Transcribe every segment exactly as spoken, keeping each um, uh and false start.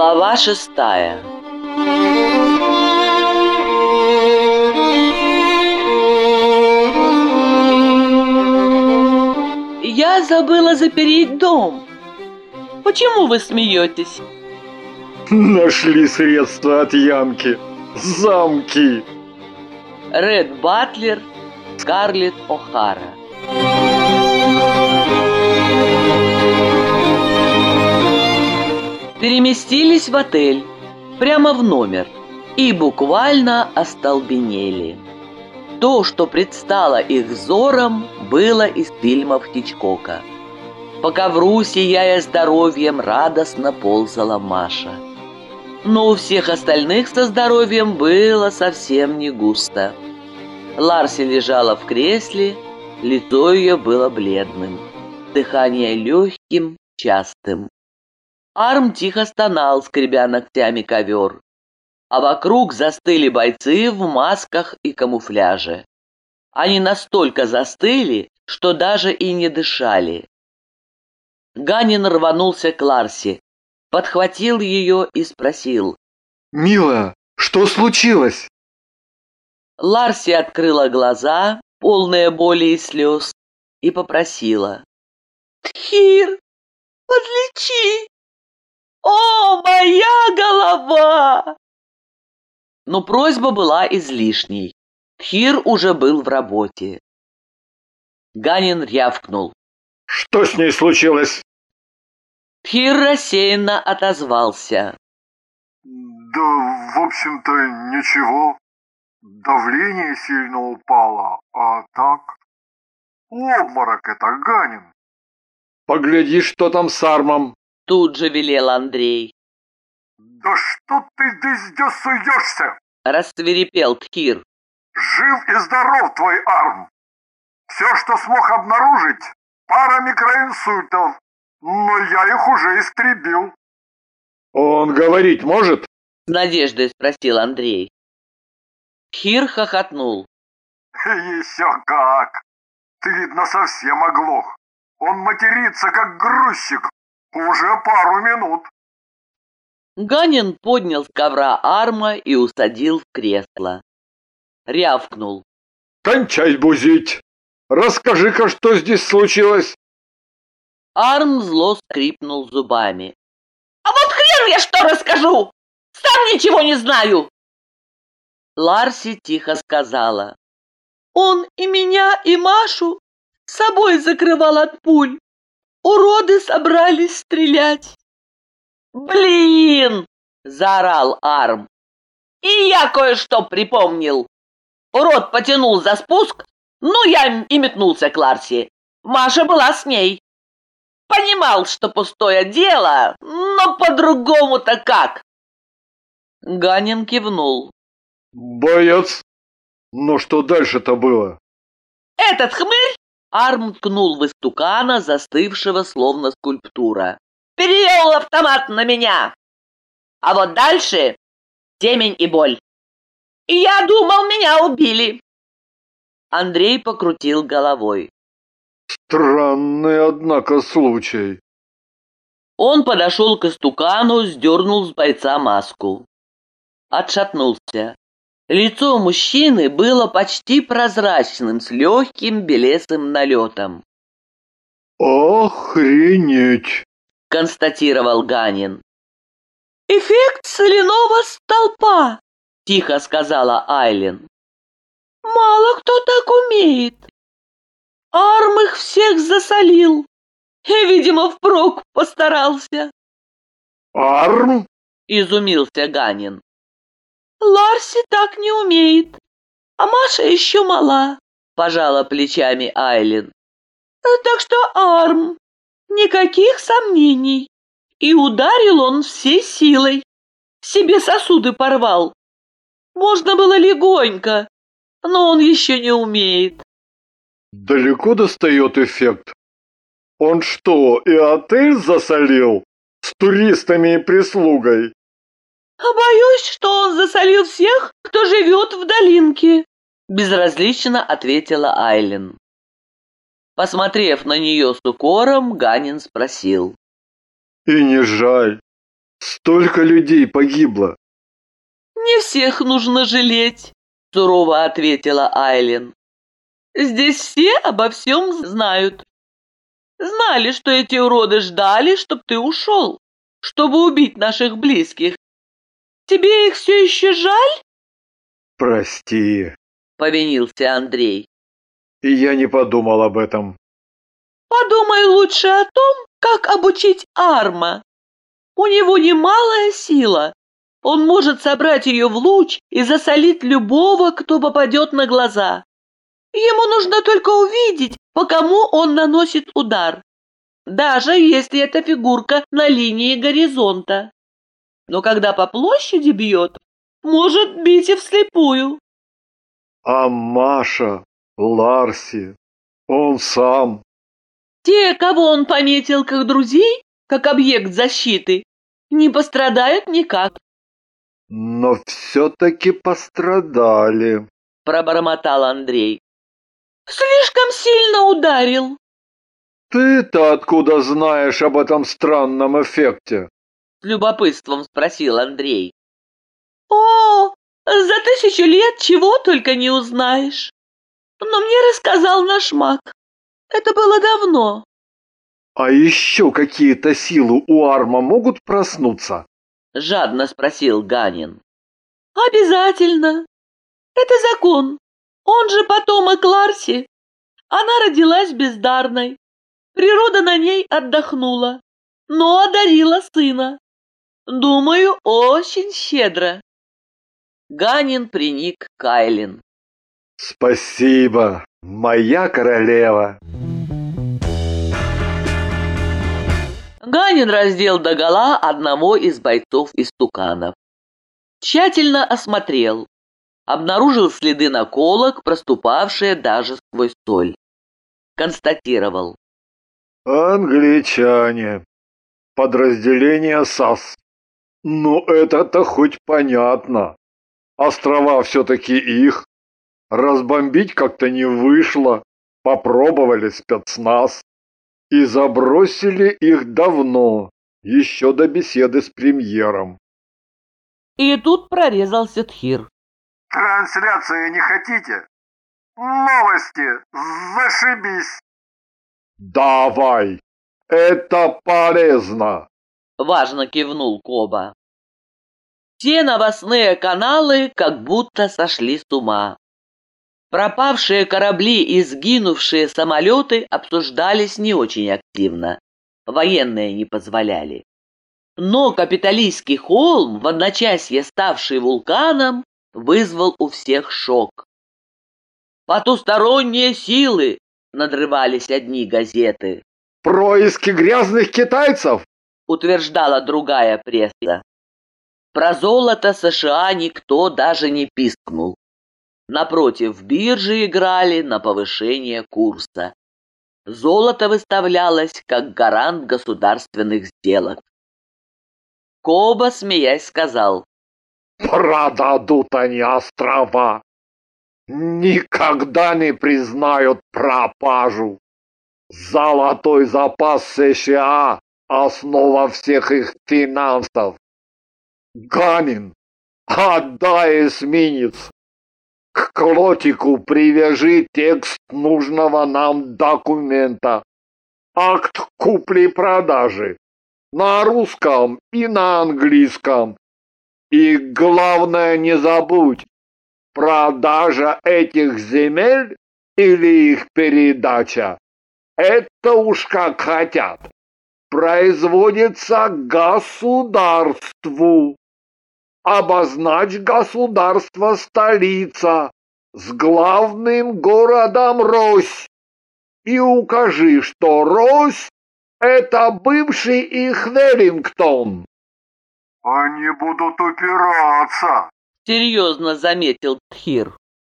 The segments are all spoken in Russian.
Глава шестая. Я забыла запереть дом. Почему вы смеетесь? Нашли средства от ямки. Замки. Ред Батлер, Скарлетт О'Хара. Переместились в отель, прямо в номер, и буквально остолбенели. То, что предстало их взором, было из фильмов Хичкока. По ковру, сияя здоровьем, радостно ползала Маша. Но у всех остальных со здоровьем было совсем не густо. Ларси лежала в кресле, лицо ее было бледным, дыхание легким, частым. Арм тихо стонал, скребя ногтями ковер, а вокруг застыли бойцы в масках и камуфляже. Они настолько застыли, что даже и не дышали. Ганнин рванулся к Ларси, подхватил ее и спросил: «Милая, что случилось?» Ларси открыла глаза, полные боли и слез, и попросила: «Тхир, подлечи! О, моя голова!» Но просьба была излишней. Тхир уже был в работе. Ганнин рявкнул: «Что с ней случилось?» Тхир рассеянно отозвался: «Да, в общем-то, ничего. Давление сильно упало, а так... Обморок это, Ганнин!» «Погляди, что там с Армом!» Тут же велел Андрей. «Да что ты везде суешься?» Рассвирепел Тхир. «Жив и здоров твой Арм! Все, что смог обнаружить, пара микроинсультов, но я их уже истребил». «Он говорить может?» С надеждой спросил Андрей. Тхир хохотнул. «Еще как! Ты, видно, совсем оглох. Он матерится, как грузчик, уже пару минут». Ганнин поднял с ковра Арма и усадил в кресло. Рявкнул: «Кончай бузить! Расскажи-ка, что здесь случилось!» Арм зло скрипнул зубами. «А вот хрен я что расскажу! Сам ничего не знаю!» Ларси тихо сказала: «Он и меня, и Машу с собой закрывал от пуль. Уроды собрались стрелять». «Блин!» — заорал Арм. «И я кое-что припомнил. Урод потянул за спуск, ну я и метнулся к Ларси. Маша была с ней. Понимал, что пустое дело, но по-другому-то как?» Ганнин кивнул. «Боец! Ну что дальше-то было?» «Этот хмырь!» — Арм ткнул в истукана, застывшего словно скульптура. «Перевел автомат на меня! А вот дальше темень и боль. И я думал, меня убили!» Андрей покрутил головой. «Странный, однако, случай». Он подошел к истукану, сдернул с бойца маску. Отшатнулся. Лицо мужчины было почти прозрачным, с легким белесым налетом. «Охренеть!» — констатировал Ганнин. «Эффект соляного столпа», — тихо сказала Айлин. «Мало кто так умеет. Арм их всех засолил и, видимо, впрок постарался». «Арм?» — изумился Ганнин. «Ларси так не умеет, а Маша еще мала», — пожала плечами Айлин. «Так что Арм, никаких сомнений. И ударил он всей силой. Себе сосуды порвал. Можно было легонько, но он еще не умеет». «Далеко достает эффект? Он что, и отель засолил? С туристами и прислугой?» «Боюсь, что он засолил всех, кто живет в долинке», — безразлично ответила Айлин. Посмотрев на нее с укором, Ганнин спросил: «И не жаль. Столько людей погибло. «Не всех нужно жалеть», — сурово ответила Айлин. «Здесь все обо всем знают. Знали, что эти уроды ждали, чтоб ты ушел, чтобы убить наших близких. Тебе их все еще жаль?» Прости, повинился Андрей. и я не подумал об этом. «Подумай лучше о том, как обучить Арма. У него немалая сила. Он может собрать ее в луч и засолить любого, кто попадет на глаза. Ему нужно только увидеть, по кому он наносит удар, даже если эта фигурка на линии горизонта. Но когда по площади бьет, может бить и вслепую». А Маша, Ларси, он сам. Те, кого он пометил как друзей, как объект защиты, не пострадают никак, Но все-таки пострадали. пробормотал Андрей. «Слишком сильно ударил». Ты-то откуда знаешь об этом странном эффекте? С любопытством спросил Андрей. «О, за тысячу лет чего только не узнаешь. Но мне рассказал наш маг. Это было давно». А еще какие-то силы у Арма могут проснуться? Жадно спросил Ганин. «Обязательно. Это закон. Он же потомок Ларси. Она родилась бездарной. Природа на ней отдохнула, но одарила сына. Думаю, очень щедро». Ганин приник к Айлин. Спасибо, моя королева. Ганин раздел догола одного из бойцов-истуканов. Тщательно осмотрел. Обнаружил следы наколок, проступавшие даже сквозь соль. Констатировал. Англичане. Подразделение САС. Ну это-то хоть понятно. Острова все-таки их. Разбомбить как-то не вышло. Попробовали спецназ. И забросили их давно, еще до беседы с премьером. И тут прорезался Тхир. Трансляции не хотите? Новости! Зашибись! Давай! Это полезно! Важно кивнул Коба. Все новостные каналы как будто сошли с ума. Пропавшие корабли и сгинувшие самолеты обсуждались не очень активно. Военные не позволяли. Но Капитолийский холм, в одночасье ставший вулканом, вызвал у всех шок. «Потусторонние силы!» — надрывались одни газеты. Происки грязных китайцев? Утверждала другая пресса. Про золото США никто даже не пискнул. Напротив, биржи играли на повышение курса. Золото выставлялось как гарант государственных сделок. Коба, смеясь, сказал: Продадут они острова. Никогда не признают пропажу. Золотой запас США – основа всех их финансов. Ганин, отдай эсминец. К Клотику привяжи текст нужного нам документа. Акт купли-продажи. На русском и на английском. И главное, не забудь, продажа этих земель или их передача – это уж как хотят. Производится государству. Обозначь государство-столица с главным городом Рось и укажи, что Рось – это бывший их Веллингтон. Они будут упираться. серьезно заметил Тхир.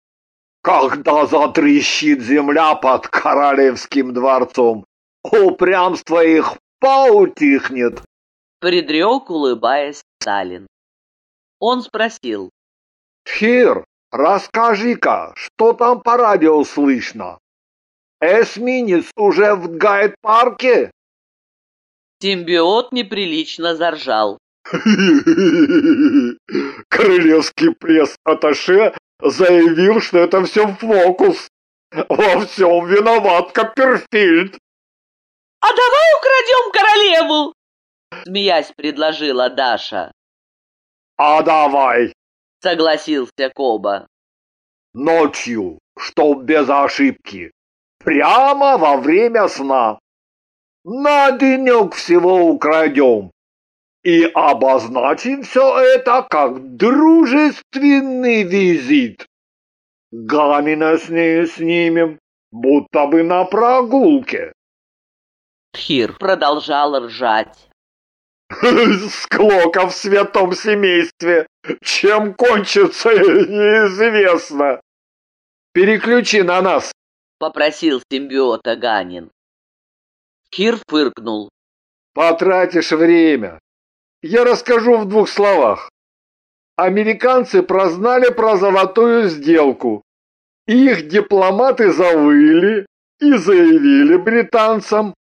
Когда затрещит земля под королевским дворцом, упрямство их поутихнет. Предрек, улыбаясь, Сталин. Он спросил: Тхир, расскажи-ка, что там по радио слышно? Эсминец уже в гайд-парке? Симбиот неприлично заржал. Королевский пресс-атташе заявил, что это все фокус. Во всем виноват Копперфильд. «А давай украдем королеву!» Смеясь, предложила Даша. А давай, Согласился Коба. ночью, чтоб без ошибки, прямо во время сна. На денек всего украдем и обозначим все это как дружественный визит. Ганина с ней снимем, будто бы на прогулке. Тхир продолжал ржать. Склока в святом семействе. Чем кончится, неизвестно. Переключи на нас, Попросил симбиота Ганин. Тхир фыркнул. потратишь время. Я расскажу в двух словах. Американцы прознали про золотую сделку. Их дипломаты завыли и заявили британцам: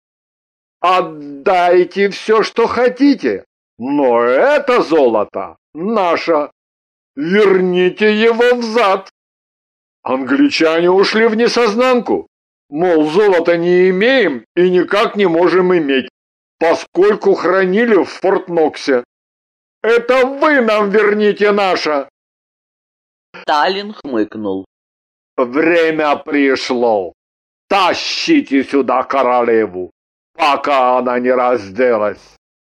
отдайте все, что хотите, но это золото наше. Верните его взад. Англичане ушли в несознанку. Мол, золота не имеем и никак не можем иметь, поскольку хранили в Форт-Ноксе. Это вы нам верните наше. Сталин хмыкнул. Время пришло. Тащите сюда королеву, пока она не разделась.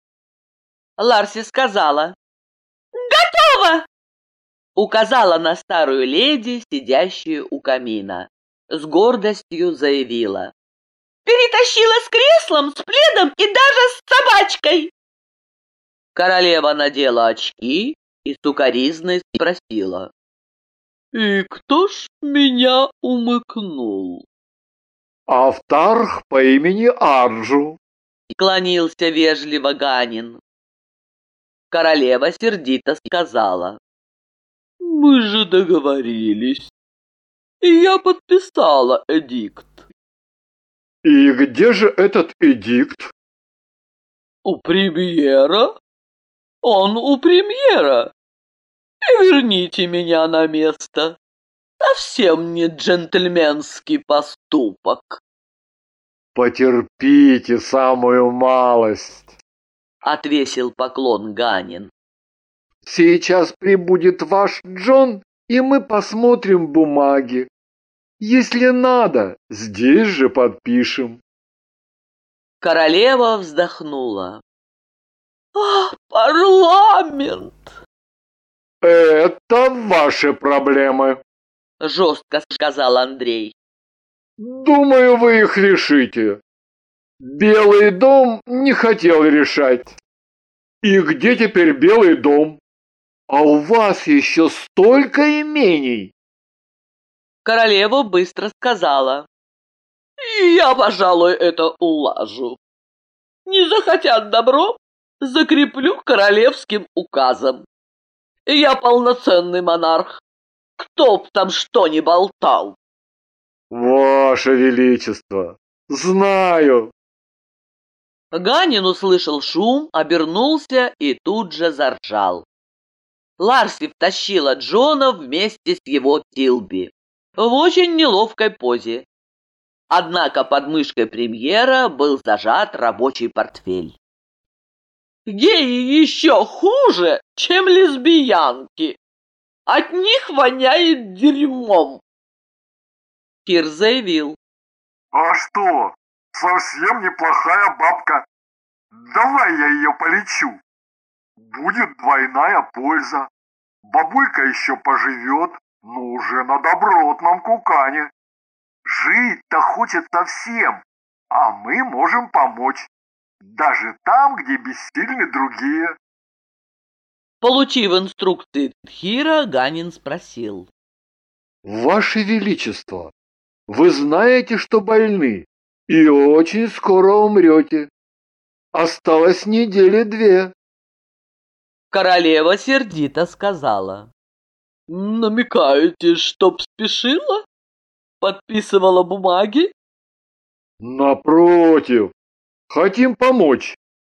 Ларси сказала. «Готово!» Указала на старую леди, сидящую у камина. С гордостью заявила. «Перетащила с креслом, с пледом и даже с собачкой!» Королева надела очки и сукоризной спросила. «И кто ж меня умыкнул?» Автарх по имени Арджу. Клонился вежливо Ганин. Королева сердито сказала. «Мы же договорились, и я подписала эдикт». И где же этот эдикт? «У премьера? Он у премьера. И верните меня на место. Совсем не джентльменский поступок». Потерпите самую малость. Отвесил поклон Ганин. Сейчас прибудет ваш Джон, и мы посмотрим бумаги. Если надо, здесь же подпишем. Королева вздохнула. «А, парламент!» Это ваши проблемы. Жестко сказал Андрей. Думаю, вы их решите. Белый дом не хотел решать. И где теперь Белый дом? А у вас еще столько имений. Королева быстро сказала. «Я, пожалуй, это улажу. Не захотят добро, закреплю королевским указом. Я полноценный монарх. Кто б там что ни болтал». Ваше Величество, знаю. Ганин услышал шум, обернулся и тут же заржал. Ларси втащила Джона вместе с его Тилби в очень неловкой позе. Однако под мышкой премьера был зажат рабочий портфель. «Геи еще хуже, чем лесбиянки. От них воняет дерьмом», — Кир заявил. А что, совсем неплохая бабка. Давай я ее полечу. Будет двойная польза. Бабулька еще поживет, но уже на добротном кукане. Жить-то хочется всем, а мы можем помочь. Даже там, где бессильны другие. Получив инструкции Тхира, Ганин спросил. Ваше Величество, вы знаете, что больны и очень скоро умрете. Осталось недели две. Королева сердито сказала. «Намекаете, чтоб спешила? Подписывала бумаги?» Напротив, хотим помочь.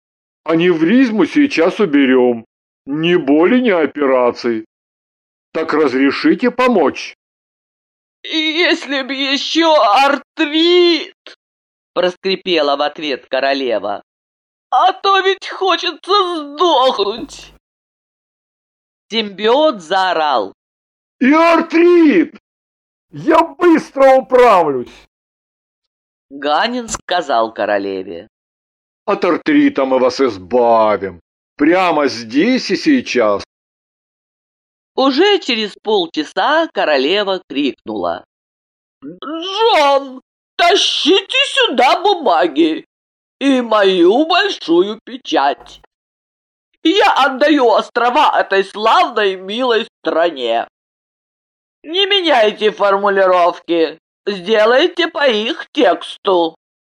Аневризму сейчас уберем. Ни боли, ни операций. Так разрешите помочь? «Если б еще артрит!» — проскрипела в ответ королева. «А то ведь хочется сдохнуть!» Симбиот заорал. И артрит! Я быстро управлюсь! Ганин сказал королеве. От артрита мы вас избавим. Прямо здесь и сейчас. Уже через полчаса королева крикнула. «Джон, тащите сюда бумаги и мою большую печать. Я отдаю острова этой славной милой стране. Не меняйте формулировки, сделайте по их тексту».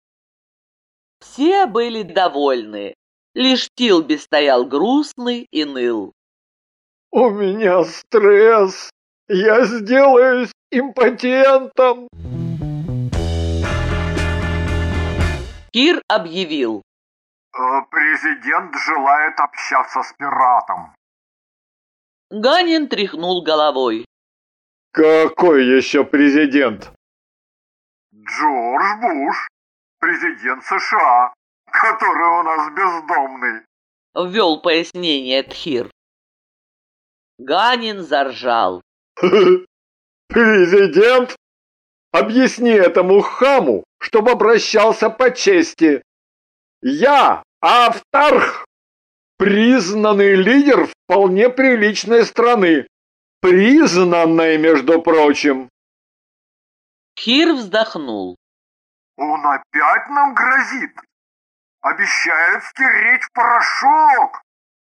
Все были довольны, лишь Тилби стоял грустный и ныл. У меня стресс. Я сделаюсь импотентом. Кир объявил. Президент желает общаться с пиратом. Ганин тряхнул головой. Какой еще президент? Джордж Буш, президент США, который у нас бездомный. Ввел пояснение Тхир. Ганин заржал. Президент? Объясни этому хаму, чтобы обращался по чести. Я Автарх, признанный лидер вполне приличной страны. Признанной, между прочим. Тхир вздохнул. Он опять нам грозит. Обещает стереть в порошок.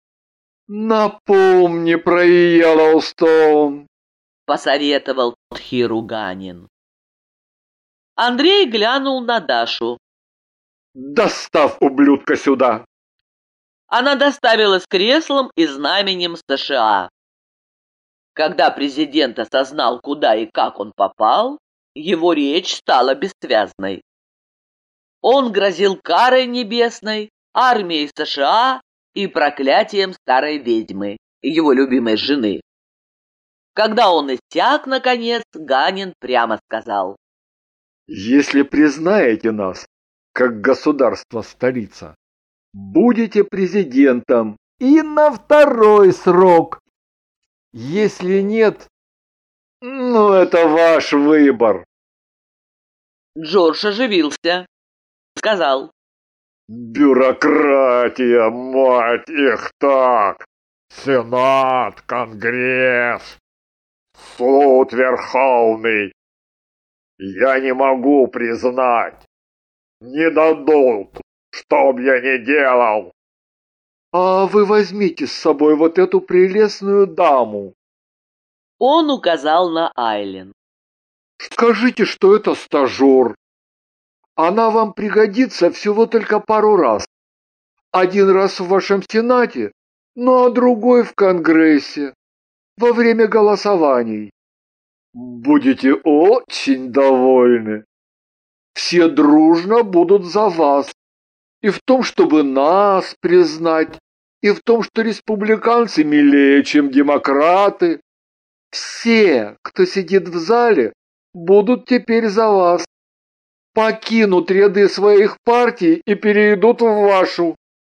Напомни про Йеллоустоун, посоветовал Тхиру Ганин. Андрей глянул на Дашу. Достав ублюдка сюда. Она доставила с креслом и знаменем США. Когда президент осознал, куда и как он попал, его речь стала бессвязной. Он грозил карой небесной, армией США и проклятием старой ведьмы, его любимой жены. Когда он иссяк, наконец, Ганин прямо сказал. Если признаете нас, как государство-столица, будете президентом и на второй срок. Если нет, ну это ваш выбор. Джордж оживился. Сказал. Бюрократия, мать их так! Сенат, Конгресс, суд Верховный. Я не могу признать. Не дадут, что б я ни делал. А вы возьмите с собой вот эту прелестную даму. Он указал на Айлен. Скажите, что это стажер. Она вам пригодится всего только пару раз. Один раз в вашем Сенате, ну а другой в Конгрессе, во время голосований. Будете очень довольны. Все дружно будут за вас. И в том, чтобы нас признать, и в том, что республиканцы милее, чем демократы. Все, кто сидит в зале, будут теперь за вас. Покинут ряды своих партий и перейдут в вашу.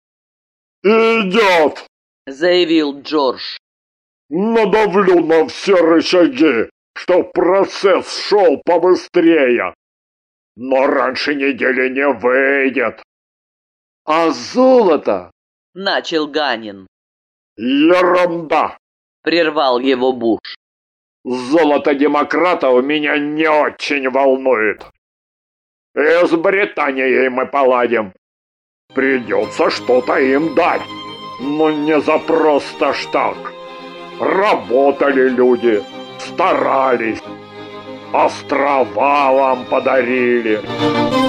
«Идет!» — заявил Джордж. «Надавлю на все рычаги, чтоб процесс шел побыстрее. Но раньше недели не выйдет». «А золото?» — начал Ганин. «Ерунда!» — прервал его Буш. «Золото демократов меня не очень волнует. И с Британией мы поладим. Придется что-то им дать, но не за просто ж так. Работали люди, старались, острова вам подарили».